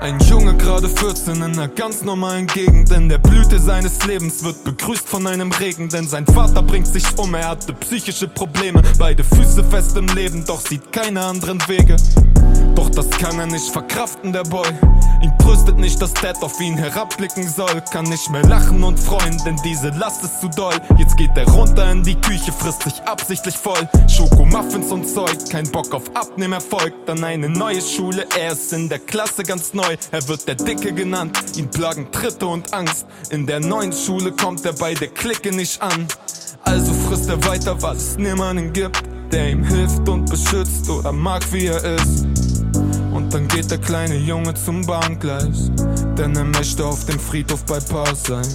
Ein Junge, gerade 14, in einer ganz normalen Gegend. In der Blüte seines Lebens wird begrüßt von einem Regen. Denn sein Vater bringt sich um, er hatte psychische Probleme. Beide Füße fest im Leben, doch sieht keine anderen Wege. Doch das kann er nicht verkraften, der Boy. Ihn tröstet nicht, dass Dad auf ihn herabblicken soll. Kann nicht mehr lachen und freuen, denn diese Last ist zu doll. Jetzt geht er runter in die Küche, frisst sich absichtlich voll. Schokomuffins und Zeug, kein Bock auf Abnehmerfolg. Dann eine neue Schule, er ist in der Klasse ganz neu. Er wird der Dicke genannt, ihn plagen Tritte und Angst. In der neuen Schule kommt er bei der Clique nicht an. Also frisst er weiter, weil es niemanden gibt, der ihm hilft und beschützt oder mag, wie er ist. Und dann geht der kleine Junge zum Bahngleis, denn er möchte auf dem Friedhof bei Pa sein.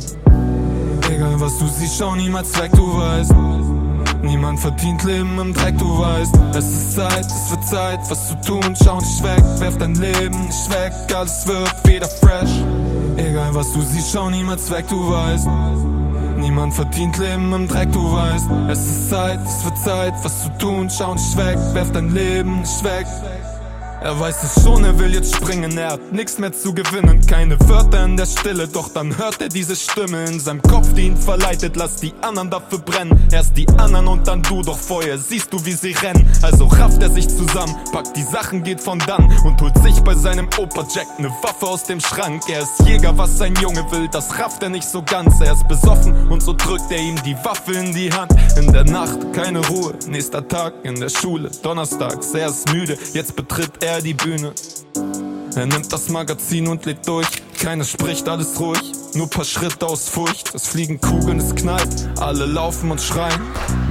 Egal was du siehst, schau niemals weg, du weißt. Niemand verdient Leben im Dreck, du weißt. Es ist Zeit, es wird Zeit, was zu tun, schau nicht weg. Werf dein Leben nicht weg, alles wird wieder fresh. Egal was du siehst, schau niemals weg, du weißt. Niemand verdient Leben im Dreck, du weißt. Es ist Zeit, es wird Zeit, was zu tun, schau nicht weg. Werf dein Leben nicht weg. Er weiß es schon, er will jetzt springen, er hat nichts mehr zu gewinnen. Keine Wörter in der Stille, doch dann hört er diese Stimme in seinem Kopf, die ihn verleitet. Lass die anderen dafür brennen, erst die anderen und dann du. Doch vorher siehst du, wie sie rennen. Also rafft er sich zusammen, packt die Sachen, geht von dann und holt sich bei seinem Opa Jack ne Waffe aus dem Schrank. Er ist Jäger, was sein Junge will, das rafft er nicht so ganz. Er ist besoffen und so drückt er ihm die Waffe in die Hand. In der Nacht keine Ruhe, nächster Tag in der Schule, donnerstags, er ist müde, jetzt betritt er die Bühne. Er nimmt das Magazin und legt durch. Keiner spricht, alles ruhig, nur paar Schritte aus Furcht. Es fliegen Kugeln, es knallt, alle laufen und schreien.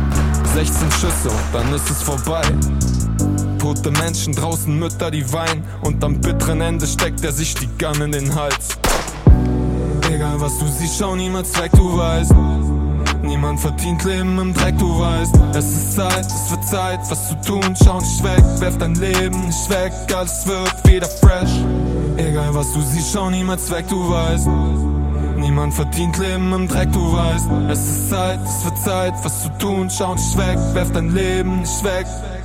16 Schüsse und dann ist es vorbei. Tote Menschen draußen, Mütter, die weinen. Und am bitteren Ende steckt er sich die Gun in den Hals. Egal was du siehst, schau niemals weg, du weißt. Niemand verdient Leben im Dreck, du weißt. Es ist Zeit, es wird Zeit, was zu tun, schau nicht weg. Werf dein Leben nicht weg, alles wird wieder fresh. Egal was du siehst, schau niemals weg, du weißt. Niemand verdient Leben im Dreck, du weißt. Es ist Zeit, es wird Zeit, was zu tun, schau nicht weg. Werf dein Leben nicht weg.